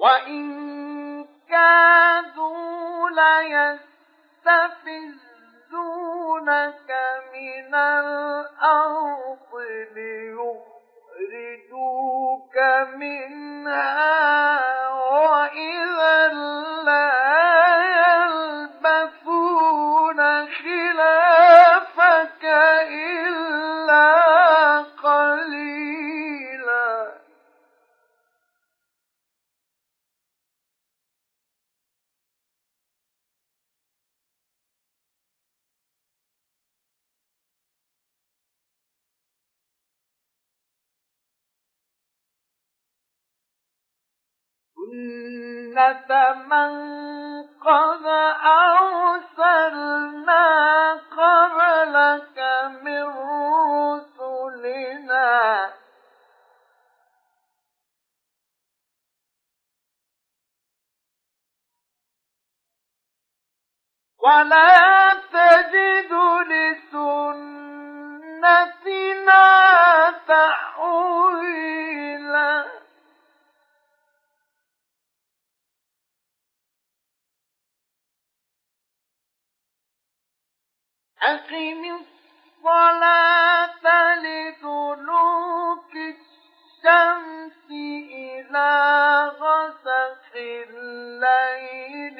وَإِن كَادُوا لَيَسْتَفِزُّونَكَ مِنَ الْأَرْضِ لِيُخْرِجُوكَ مِنْهَا وَإِذًا لَّا يَلْبَثُونَ خِلَافَكَ إِلَّا قَلِيلًا. سُنَّةَ مَن قَدْ أَرْسَلْنَا قَبْلَكَ مِن رُّسُلِنَا ۖ وَلَا تَجِدُ لِسُنَّتِنَا تَحْوِيلًا. أقم الصلاة لدلوك الشمس إلى غسق الليل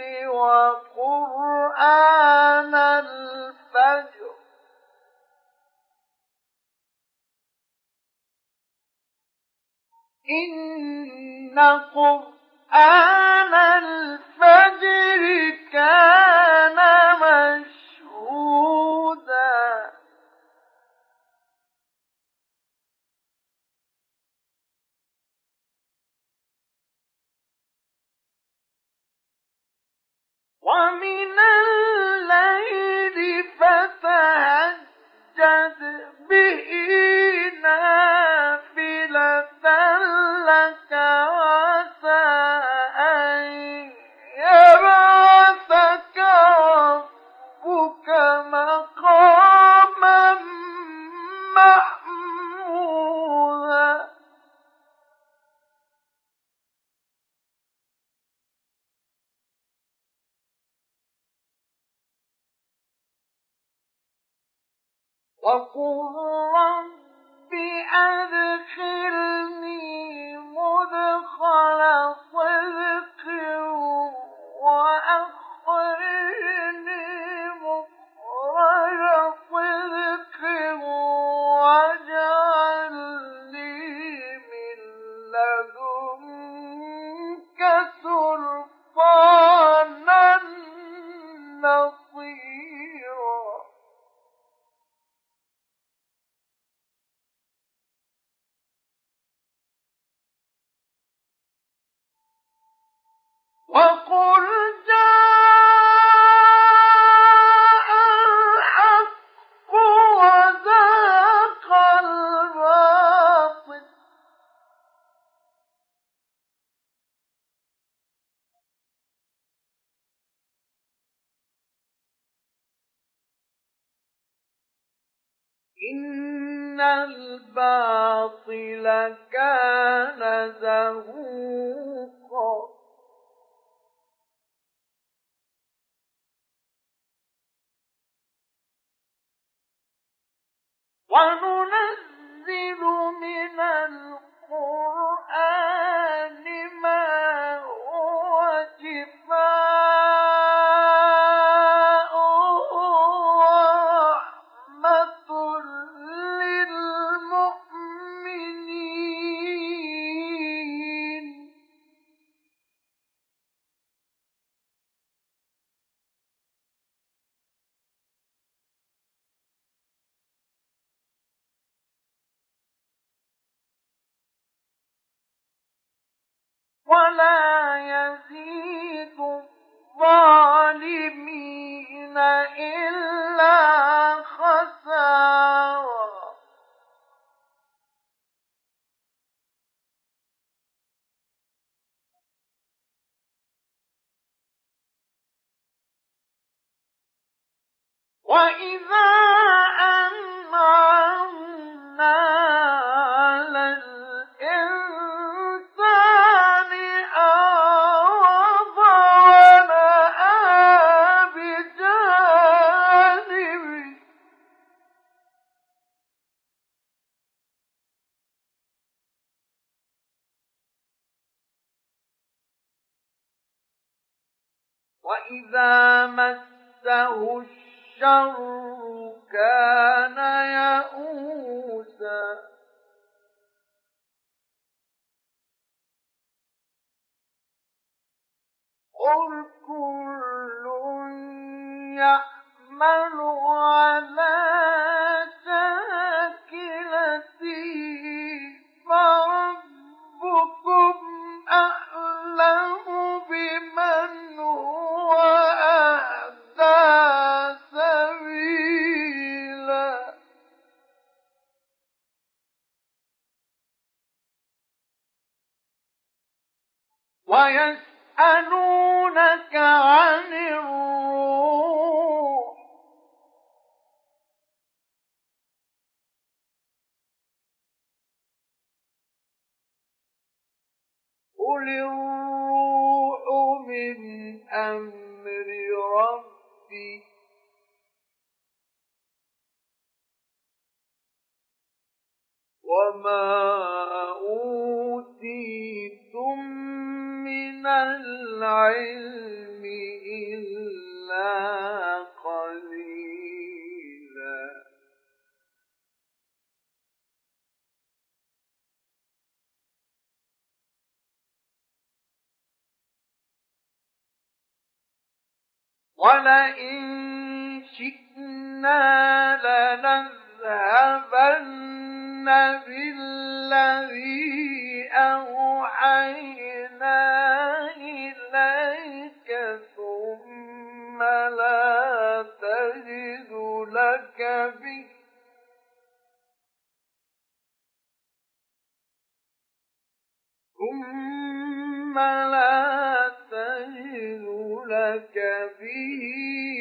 وقرآن الفجر إن قرآن الفجر كان مشهودا. ومن الليل فتهجد به نافلة لك وعسى أن يبعثك ربك مقاما محمودا. وقل رب أدخلني مدخل صدق وأخرجني مخرج صدق واجعل لي من لدنك سلطانا نصيرا. وقل جاء الحق وزهق الباطل إن الباطل كان زهوقا. وننزل من القرآن ما هو شفاء ورحمة للمؤمنين. ولا يزيد الظالمين إلا خسارا. وإذا أنعمنا على الإنسان وإذا مسه الشر كان يئوسا قل كل يعمل على شاكلته فربكم أعلم بمن هو أهدى سبيلا ويسألونك عن الروح قل الروح من أمر ربي وما أوتيتم من العلم إلا قليلا ولئن شئنا لنذهبن بالذي أوحينا إليك ثم لا تجد لك به به